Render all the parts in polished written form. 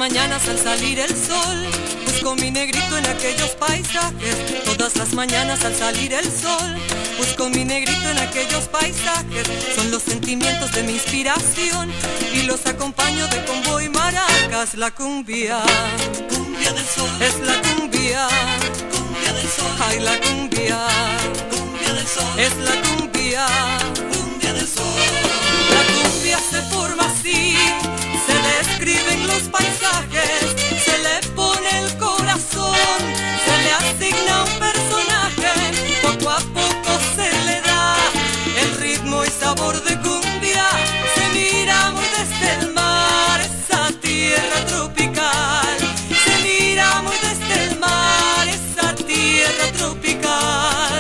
mañanas al salir el sol, busco mi negrito en aquellos paisajes. Todas las mañanas al salir el sol, busco mi negrito en aquellos paisajes. Son los sentimientos de mi inspiración y los acompaño de combo y maracas. La cumbia, Cumbia del sol, es la cumbia, cumbia del sol, ay la cumbia, cumbia del sol, es la cumbia. cumbia del sol. La cumbia se forma así, se describe en los paisajes, se le pone el corazón, se le asigna un personaje, poco a poco se le da el ritmo y sabor de cumbia. Se mira muy desde el mar esa tierra tropical, se mira muy desde el mar esa tierra tropical.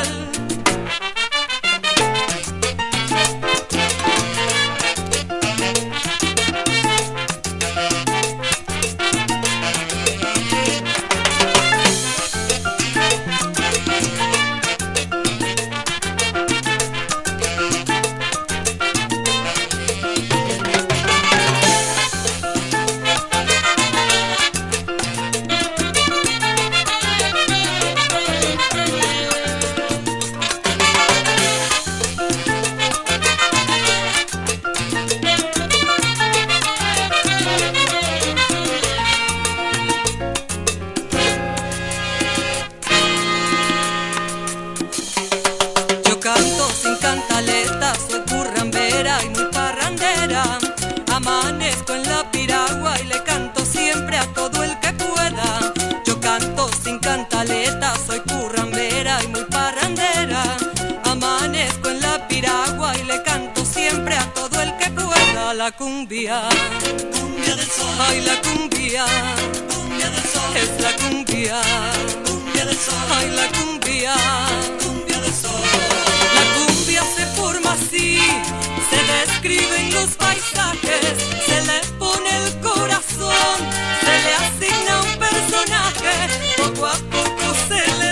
Canto sin cantaletas, soy currambera y muy parrandera. Amanezco en la piragua y le canto siempre a todo el que pueda. Yo canto sin cantaletas, soy currambera y muy parrandera. Amanezco en la piragua y le canto siempre a todo el que pueda. La cumbia, Cumbia del sol, ay la cumbia, cumbia del sol, es la cumbia, cumbia del sol, ay la cumbia. cumbia del sol. La cumbia se forma así, se describe en los paisajes, se le pone el corazón, se le asigna un personaje, poco a poco se le